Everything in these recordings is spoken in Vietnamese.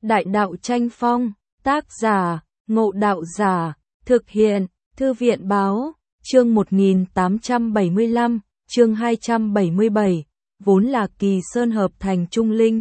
Đại đạo tranh phong, tác giả, Ngộ Đạo Giả, thực hiện, Thư viện Báo, chương 1875, chương 277, vốn là Kỳ Sơn hợp thành Trung Linh.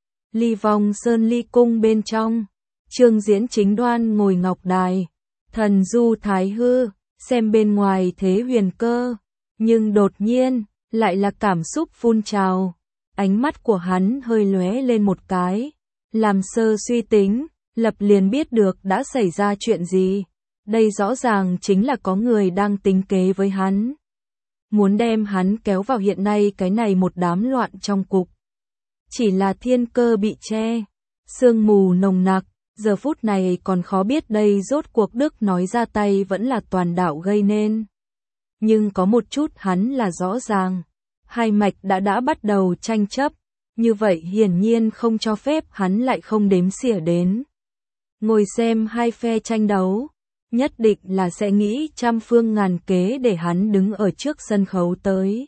Ly Vong Sơn Ly Cung bên trong, Trương Diễn chính đoan ngồi ngọc đài, thần du thái hư, xem bên ngoài thế huyền cơ, nhưng đột nhiên, lại là cảm xúc phun trào. Ánh mắt của hắn hơi lóe lên một cái, làm sơ suy tính, lập liền biết được đã xảy ra chuyện gì. Đây rõ ràng chính là có người đang tính kế với hắn, muốn đem hắn kéo vào hiện nay cái này một đám loạn trong cục. Chỉ là thiên cơ bị che, sương mù nồng nặc, giờ phút này còn khó biết đây rốt cuộc Đức nói ra tay vẫn là toàn đạo gây nên. Nhưng có một chút hắn là rõ ràng, hai mạch đã bắt đầu tranh chấp, như vậy hiển nhiên không cho phép hắn lại không đếm xỉa đến. Ngồi xem hai phe tranh đấu, nhất định là sẽ nghĩ trăm phương ngàn kế để hắn đứng ở trước sân khấu tới.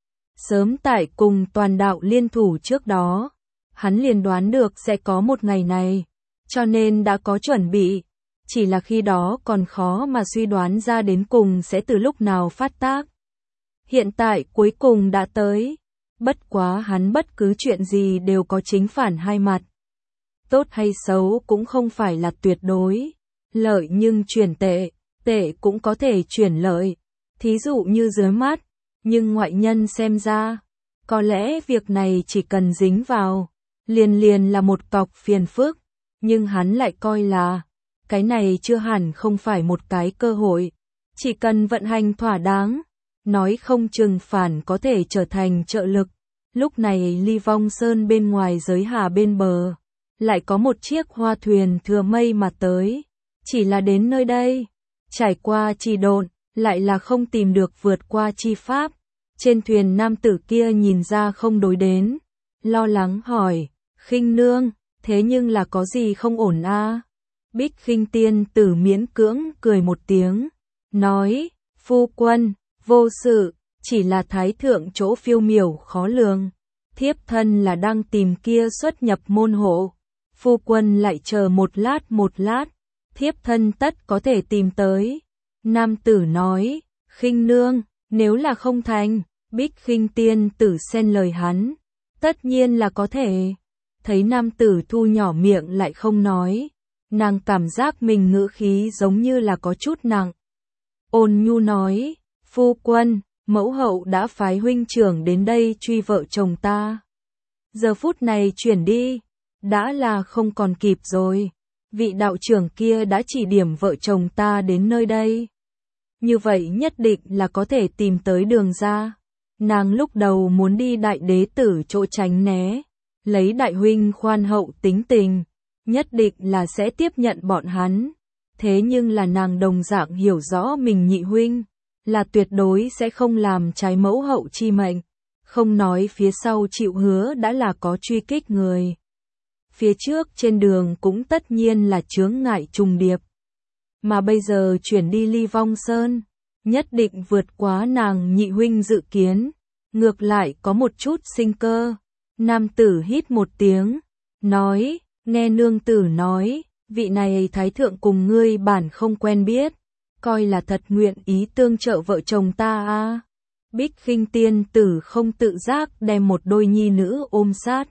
Sớm tại cùng toàn đạo liên thủ trước đó, hắn liền đoán được sẽ có một ngày này, cho nên đã có chuẩn bị, chỉ là khi đó còn khó mà suy đoán ra đến cùng sẽ từ lúc nào phát tác. Hiện tại cuối cùng đã tới, bất quá hắn bất cứ chuyện gì đều có chính phản hai mặt. Tốt hay xấu cũng không phải là tuyệt đối, lợi nhưng chuyển tệ, tệ cũng có thể chuyển lợi, thí dụ như dưới mắt, nhưng ngoại nhân xem ra, có lẽ việc này chỉ cần dính vào, liền là một cọc phiền phức, nhưng hắn lại coi là, cái này chưa hẳn không phải một cái cơ hội, chỉ cần vận hành thỏa đáng, nói không chừng phản có thể trở thành trợ lực. Lúc này Ly Vong Sơn bên ngoài giới hà bên bờ, lại có một chiếc hoa thuyền thừa mây mà tới, chỉ là đến nơi đây, trải qua trì độn, lại là không tìm được vượt qua chi pháp. Trên thuyền nam tử kia nhìn ra không đối đến, lo lắng hỏi, Khinh nương, thế nhưng là có gì không ổn a? Bích Khinh tiên tử miễn cưỡng cười một tiếng, nói, phu quân, vô sự, chỉ là thái thượng chỗ phiêu miểu khó lường, thiếp thân là đang tìm kia xuất nhập môn hộ, phu quân lại chờ một lát, thiếp thân tất có thể tìm tới. Nam tử nói, Khinh nương, nếu là không thành, Bích Khinh tiên tử xen lời hắn, tất nhiên là có thể. Thấy nam tử thu nhỏ miệng lại không nói, nàng cảm giác mình ngữ khí giống như là có chút nặng. Ôn nhu nói, phu quân, mẫu hậu đã phái huynh trưởng đến đây truy vợ chồng ta. Giờ phút này chuyển đi, đã là không còn kịp rồi, vị đạo trưởng kia đã chỉ điểm vợ chồng ta đến nơi đây. Như vậy nhất định là có thể tìm tới đường ra. Nàng lúc đầu muốn đi đại đế tử chỗ tránh né, lấy đại huynh khoan hậu tính tình, nhất định là sẽ tiếp nhận bọn hắn. Thế nhưng là nàng đồng dạng hiểu rõ mình nhị huynh, là tuyệt đối sẽ không làm trái mẫu hậu chi mệnh, không nói phía sau chịu hứa đã là có truy kích người. Phía trước trên đường cũng tất nhiên là chướng ngại trùng điệp. Mà bây giờ chuyển đi Ly Vong Sơn, nhất định vượt quá nàng nhị huynh dự kiến, ngược lại có một chút sinh cơ. Nam tử hít một tiếng, nói, nghe nương tử nói, vị này thái thượng cùng ngươi bản không quen biết, coi là thật nguyện ý tương trợ vợ chồng ta a. Bích Khinh tiên tử không tự giác đem một đôi nhi nữ ôm sát.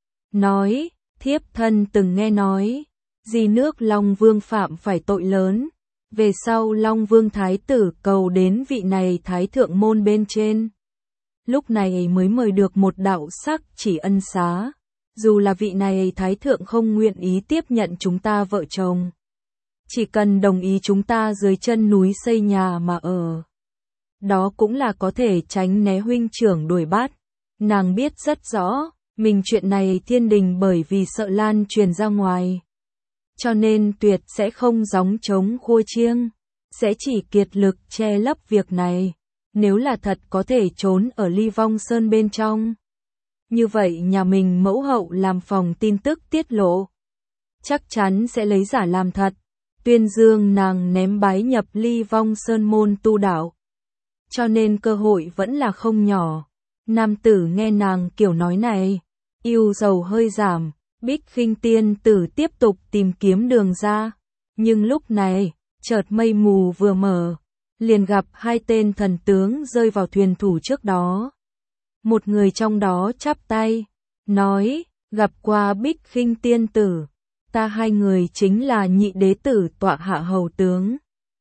Nói, thiếp thân từng nghe nói, gì nước Long Vương phạm phải tội lớn, về sau Long Vương thái tử cầu đến vị này thái thượng môn bên trên. Lúc này mới mời được một đạo sắc chỉ ân xá, dù là vị này thái thượng không nguyện ý tiếp nhận chúng ta vợ chồng. Chỉ cần đồng ý chúng ta dưới chân núi xây nhà mà ở. Đó cũng là có thể tránh né huynh trưởng đuổi bắt. Nàng biết rất rõ, mình chuyện này thiên đình bởi vì sợ lan truyền ra ngoài. Cho nên tuyệt sẽ không gióng trống khua chiêng, sẽ chỉ kiệt lực che lấp việc này. Nếu là thật có thể trốn ở Ly Vong Sơn bên trong. Như vậy nhà mình mẫu hậu làm phòng tin tức tiết lộ. Chắc chắn sẽ lấy giả làm thật. Tuyên dương nàng ném bái nhập Ly Vong Sơn môn tu đạo. Cho nên cơ hội vẫn là không nhỏ. Nam tử nghe nàng kiểu nói này, yêu dầu hơi giảm, Bích Khinh tiên tử tiếp tục tìm kiếm đường ra, nhưng lúc này, chợt mây mù vừa mở, liền gặp hai tên thần tướng rơi vào thuyền thủ trước đó. Một người trong đó chắp tay, nói, gặp qua Bích Khinh tiên tử, ta hai người chính là nhị đế tử tọa hạ hầu tướng.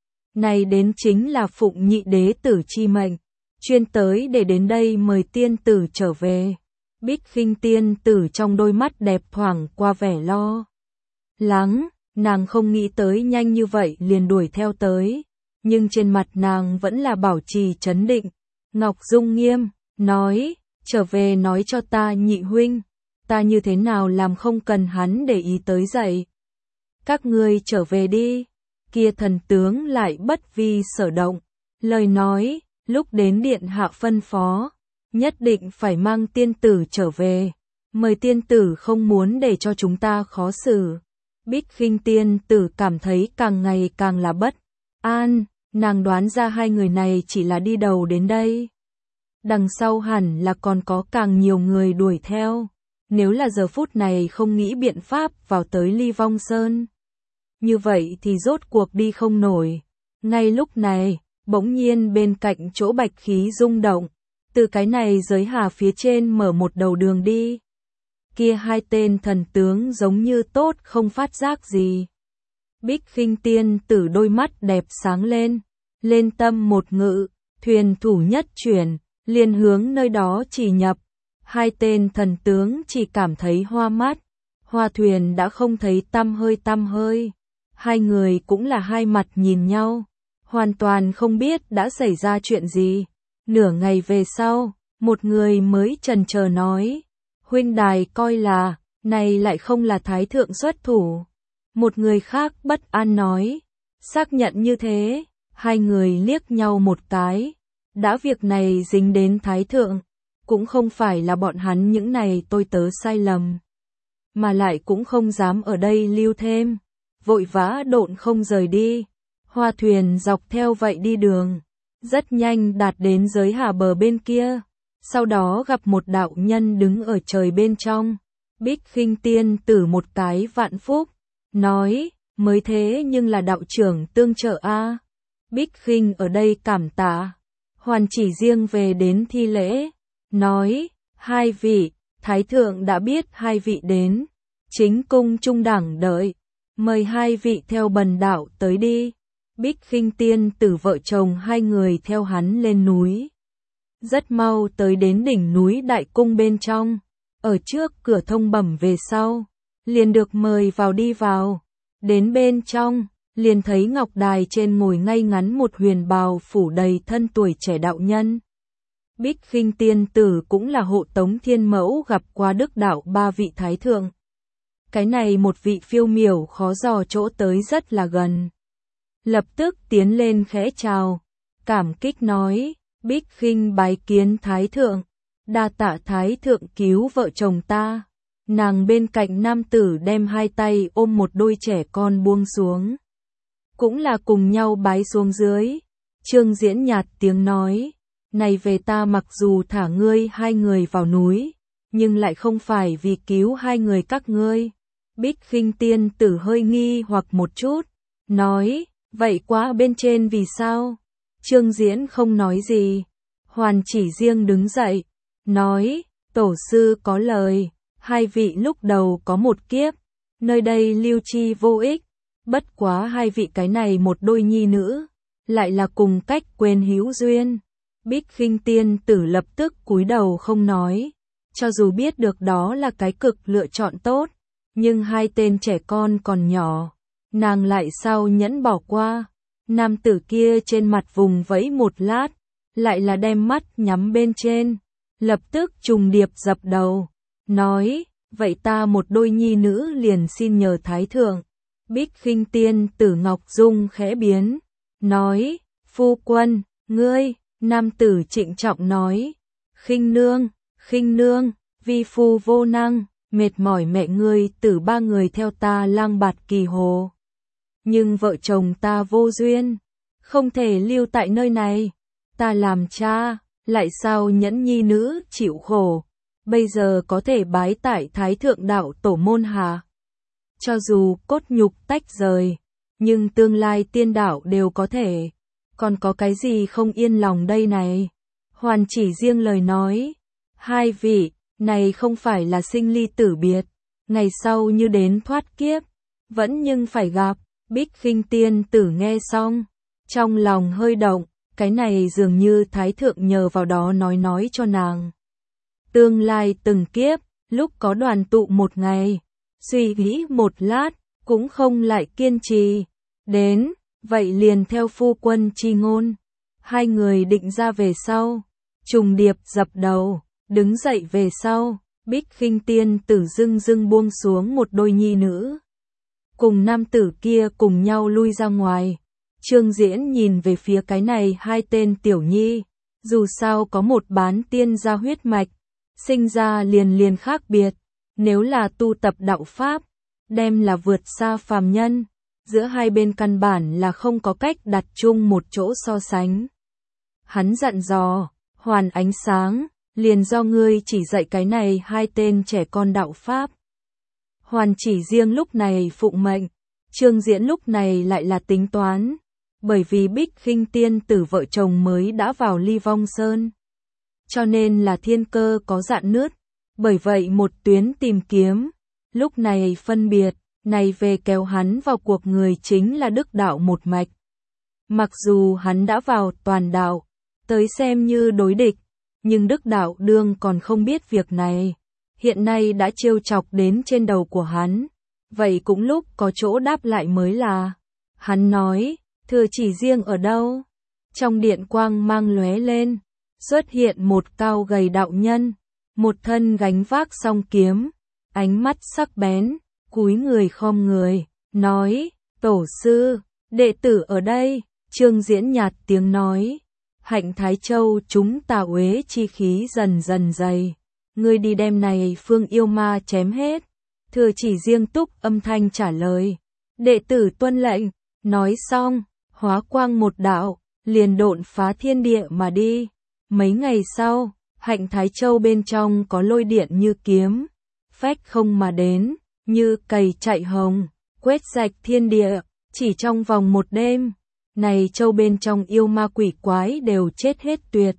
Này đến chính là phụng nhị đế tử chi mệnh, chuyên tới để đến đây mời tiên tử trở về. Bích Khinh tiên tử trong đôi mắt đẹp thoảng qua vẻ lo lắng, nàng không nghĩ tới nhanh như vậy liền đuổi theo tới, nhưng trên mặt nàng vẫn là bảo trì trấn định. Ngọc Dung nghiêm, nói, trở về nói cho ta nhị huynh, ta như thế nào làm không cần hắn để ý tới dậy. Các ngươi trở về đi. Kia thần tướng lại bất vi sở động, lời nói, lúc đến điện hạ phân phó, nhất định phải mang tiên tử trở về, mời tiên tử không muốn để cho chúng ta khó xử. Bích Khinh tiên tử cảm thấy càng ngày càng là bất an, nàng đoán ra hai người này chỉ là đi đầu đến đây. Đằng sau hẳn là còn có càng nhiều người đuổi theo, nếu là giờ phút này không nghĩ biện pháp vào tới Ly Vong Sơn. Như vậy thì rốt cuộc đi không nổi. Ngay lúc này, bỗng nhiên bên cạnh chỗ bạch khí rung động, từ cái này giới hà phía trên mở một đầu đường đi. Kia hai tên thần tướng giống như tốt không phát giác gì. Bích Khinh tiên tử đôi mắt đẹp sáng lên, lên tâm một ngự, thuyền thủ nhất chuyển, liền hướng nơi đó chỉ nhập. Hai tên thần tướng chỉ cảm thấy hoa mắt, hoa thuyền đã không thấy tăm hơi. Hai người cũng là hai mặt nhìn nhau, hoàn toàn không biết đã xảy ra chuyện gì. Nửa ngày về sau, một người mới chần chờ nói, huynh đài coi là, này lại không là thái thượng xuất thủ. Một người khác bất an nói, xác nhận như thế, hai người liếc nhau một cái, đã việc này dính đến thái thượng, cũng không phải là bọn hắn những này tôi tớ sai lầm, mà lại cũng không dám ở đây lưu thêm. Vội vã độn không rời đi, hoa thuyền dọc theo vậy đi đường, rất nhanh đạt đến giới hà bờ bên kia, sau đó gặp một đạo nhân đứng ở trời bên trong. Bích Khinh tiên tử một cái vạn phúc, nói, mới thế nhưng là đạo trưởng tương trợ a. Bích Khinh ở đây cảm tạ, hoàn chỉ riêng về đến thi lễ, nói, hai vị, thái thượng đã biết hai vị đến, chính cung trung đẳng đợi. Mời hai vị theo bần đạo tới đi. Bích Khinh tiên tử vợ chồng hai người theo hắn lên núi. Rất mau tới đến đỉnh núi đại cung bên trong. Ở trước cửa thông bẩm về sau, liền được mời vào đi vào. Đến bên trong, liền thấy ngọc đài trên ngồi ngay ngắn một huyền bào phủ đầy thân tuổi trẻ đạo nhân. Bích Khinh tiên tử cũng là hộ tống thiên mẫu gặp qua đức đạo ba vị thái thượng. Cái này một vị phiêu miểu khó dò chỗ tới rất là gần. Lập tức tiến lên khẽ chào, cảm kích nói, Bích Khinh bái kiến thái thượng, đa tạ thái thượng cứu vợ chồng ta. Nàng bên cạnh nam tử đem hai tay ôm một đôi trẻ con buông xuống, cũng là cùng nhau bái xuống dưới. Trương Diễn nhạt tiếng nói, này về ta mặc dù thả ngươi hai người vào núi, nhưng lại không phải vì cứu hai người các ngươi. Bích Khinh tiên tử hơi nghi hoặc một chút, nói, vậy quá bên trên vì sao? Trương Diễn không nói gì, hoàn chỉ riêng đứng dậy, nói, tổ sư có lời, hai vị lúc đầu có một kiếp, nơi đây lưu chi vô ích, bất quá hai vị cái này một đôi nhi nữ, lại là cùng cách quên hữu duyên. Bích Khinh tiên tử lập tức cúi đầu không nói, cho dù biết được đó là cái cực lựa chọn tốt, nhưng hai tên trẻ con còn nhỏ, nàng lại sao nhẫn bỏ qua. Nam tử kia trên mặt vùng vẫy một lát, lại là đem mắt nhắm bên trên, lập tức trùng điệp dập đầu, nói, vậy ta một đôi nhi nữ liền xin nhờ thái thượng. Bích Khinh tiên tử Ngọc Dung khẽ biến, nói, phu quân, ngươi. Nam tử trịnh trọng nói, Khinh nương, vi phu vô năng, mệt mỏi mẹ ngươi tử ba người theo ta lang bạt kỳ hồ. Nhưng vợ chồng ta vô duyên, không thể lưu tại nơi này, ta làm cha, lại sao nhẫn nhi nữ chịu khổ. bây giờ có thể bái tại Thái Thượng Đạo Tổ môn hạ. Cho dù cốt nhục tách rời, nhưng tương lai tiên đạo đều có thể. Còn có cái gì không yên lòng đây này? Hoàn Chỉ Riêng lời nói, hai vị, này không phải là sinh ly tử biệt, ngày sau như đến thoát kiếp, vẫn nhưng phải gặp. Bích Khinh Tiên Tử nghe xong, trong lòng hơi động, cái này dường như Thái Thượng nhờ vào đó nói cho nàng. Tương lai từng kiếp, lúc có đoàn tụ một ngày, suy nghĩ một lát, cũng không lại kiên trì. Đến, vậy liền theo phu quân chi ngôn. Hai người định ra về sau, trùng điệp dập đầu, đứng dậy về sau, Bích Khinh Tiên Tử dưng dưng buông xuống một đôi nhi nữ. Cùng nam tử kia cùng nhau lui ra ngoài. Trương Diễn nhìn về phía cái này hai tên tiểu nhi, dù sao có một bán tiên gia huyết mạch, sinh ra liền khác biệt, nếu là tu tập đạo pháp, đem là vượt xa phàm nhân, giữa hai bên căn bản là không có cách đặt chung một chỗ so sánh. Hắn dặn dò, Hoàn Ánh Sáng, liền do ngươi chỉ dạy cái này hai tên trẻ con đạo pháp. Hoàn Chỉ Riêng lúc này phụng mệnh, Trương Diễn lúc này lại là tính toán, bởi vì Bích Khinh Tiên Tử vợ chồng mới đã vào Ly Vong Sơn, cho nên là thiên cơ có rạn nứt, bởi vậy một tuyến tìm kiếm, lúc này phân biệt, này về kéo hắn vào cuộc người chính là Đức Đạo một mạch. Mặc dù hắn đã vào toàn đạo, tới xem như đối địch, nhưng Đức Đạo đương còn không biết việc này. Hiện nay đã trêu chọc đến trên đầu của hắn, vậy cũng lúc có chỗ đáp lại mới là. Hắn nói, Thừa Chỉ Riêng ở đâu? Trong điện quang mang lóe lên, xuất hiện một cao gầy đạo nhân, một thân gánh vác song kiếm, ánh mắt sắc bén, cúi người khom người, nói, tổ sư, đệ tử ở đây. Trương Diễn nhạt tiếng nói, Hạnh Thái Châu chúng ta uế chi khí dần dần dày. Ngươi đi đem này phương yêu ma chém hết. Thừa Chỉ Riêng túc âm thanh trả lời. Đệ tử tuân lệnh. Nói xong, hóa quang một đạo, liền độn phá thiên địa mà đi. Mấy ngày sau, Hạnh Thái Châu bên trong có lôi điện như kiếm, phách không mà đến, như cầy chạy hồng, quét sạch thiên địa, chỉ trong vòng một đêm. Này châu bên trong yêu ma quỷ quái đều chết hết tuyệt.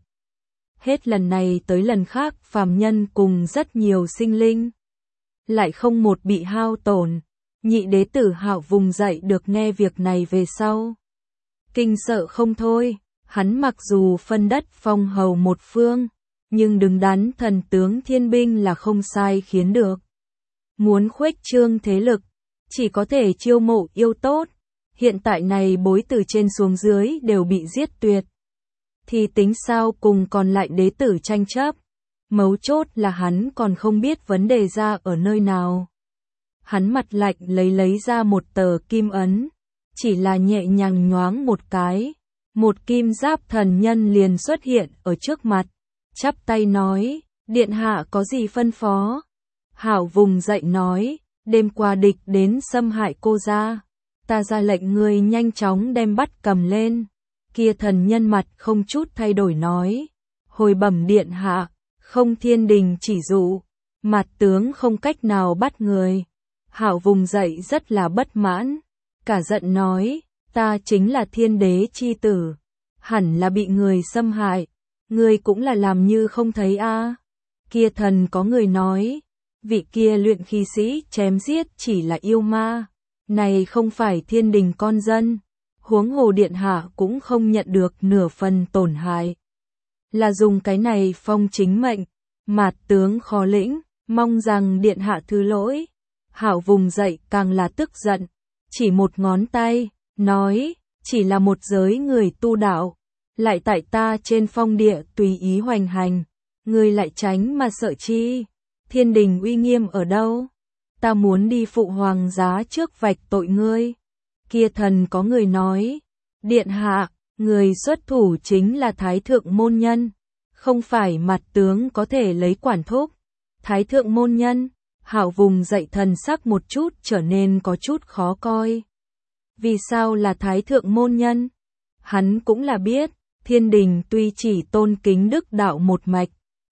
Hết lần này tới lần khác phàm nhân cùng rất nhiều sinh linh, lại không một bị hao tổn. Nhị đế tử Hạo vùng dậy được nghe việc này về sau, kinh sợ không thôi. Hắn mặc dù phân đất phong hầu một phương, nhưng đứng đắn thần tướng thiên binh là không sai khiến được. Muốn khuếch trương thế lực, chỉ có thể chiêu mộ yêu tốt. Hiện tại này bối từ trên xuống dưới đều bị giết tuyệt, thì tính sao cùng còn lại đế tử tranh chấp. Mấu chốt là hắn còn không biết vấn đề ra ở nơi nào. Hắn mặt lạnh lấy ra một tờ kim ấn, chỉ là nhẹ nhàng nhoáng một cái, một kim giáp thần nhân liền xuất hiện ở trước mặt, chắp tay nói, điện hạ có gì phân phó? Hạo vùng dậy nói, đêm qua địch đến xâm hại cô gia, ta ra lệnh ngươi nhanh chóng đem bắt cầm lên. Kia thần nhân mặt không chút thay đổi nói, hồi bẩm điện hạ, không thiên đình chỉ dụ, mặt tướng không cách nào bắt người. Hạo vùng dậy rất là bất mãn, cả giận nói, ta chính là thiên đế chi tử, hẳn là bị người xâm hại, ngươi cũng là làm như không thấy a. Kia thần có người nói, vị kia luyện khí sĩ chém giết chỉ là yêu ma, này không phải thiên đình con dân, huống hồ điện hạ cũng không nhận được nửa phần tổn hại. Là dùng cái này phong chính mệnh, mạt tướng khó lĩnh, mong rằng điện hạ thứ lỗi. Hạo vùng dậy càng là tức giận, chỉ một ngón tay, nói, chỉ là một giới người tu đạo, lại tại ta trên phong địa tùy ý hoành hành, ngươi lại tránh mà sợ chi? Thiên đình uy nghiêm ở đâu? Ta muốn đi phụ hoàng giá trước vạch tội ngươi. Kia thần có người nói, điện hạ, người xuất thủ chính là Thái Thượng môn nhân, không phải mặt tướng có thể lấy quản thúc. Thái Thượng môn nhân, Hạo vùng dậy thần sắc một chút trở nên có chút khó coi. Vì sao là Thái Thượng môn nhân? Hắn cũng là biết, thiên đình tuy chỉ tôn kính Đức Đạo một mạch,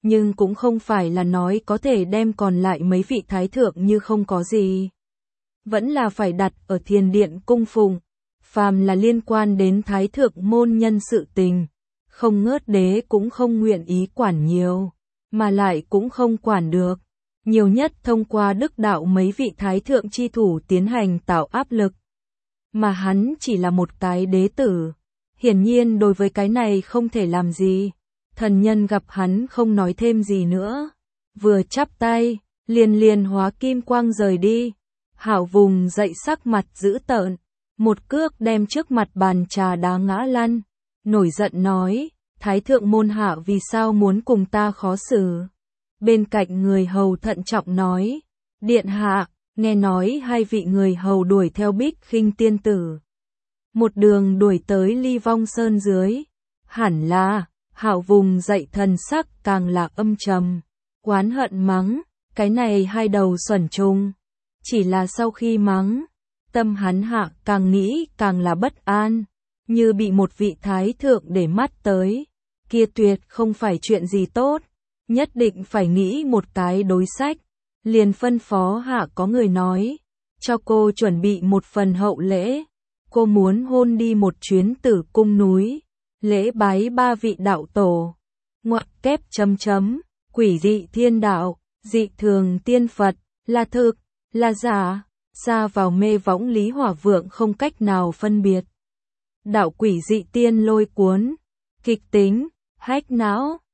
nhưng cũng không phải là nói có thể đem còn lại mấy vị thái thượng như không có gì. Vẫn là phải đặt ở thiền điện cung phụng, phàm là liên quan đến thái thượng môn nhân sự tình, không ngớt đế cũng không nguyện ý quản nhiều, mà lại cũng không quản được. Nhiều nhất thông qua đức đạo mấy vị thái thượng chi thủ tiến hành tạo áp lực. Mà hắn chỉ là một cái đế tử, hiển nhiên đối với cái này không thể làm gì. Thần nhân gặp hắn không nói thêm gì nữa, vừa chắp tay, liền hóa kim quang rời đi. Hạo vùng dậy sắc mặt dữ tợn, một cước đem trước mặt bàn trà đá ngã lăn, nổi giận nói, thái thượng môn hạ vì sao muốn cùng ta khó xử. Bên cạnh người hầu thận trọng nói, điện hạ, nghe nói hai vị người hầu đuổi theo Bích Khinh tiên tử, một đường đuổi tới Ly Vong Sơn dưới, hẳn là. Hạo vùng dậy thần sắc càng là âm trầm, oán hận mắng, cái này hai đầu xuẩn trùng. Chỉ là sau khi mắng, tâm hắn hạ càng nghĩ càng là bất an, như bị một vị thái thượng để mắt tới, kia tuyệt không phải chuyện gì tốt, nhất định phải nghĩ một cái đối sách. Liền phân phó hạ có người nói, cho cô chuẩn bị một phần hậu lễ, cô muốn hôn đi một chuyến Tử Cung núi. Lễ bái ba vị đạo tổ, ngoặc kép chấm, quỷ dị thiên đạo, dị thường tiên Phật, là thực, là giả, xa vào mê võng Lý Hỏa Vượng không cách nào phân biệt. Đạo quỷ dị tiên lôi cuốn, kịch tính, hách não,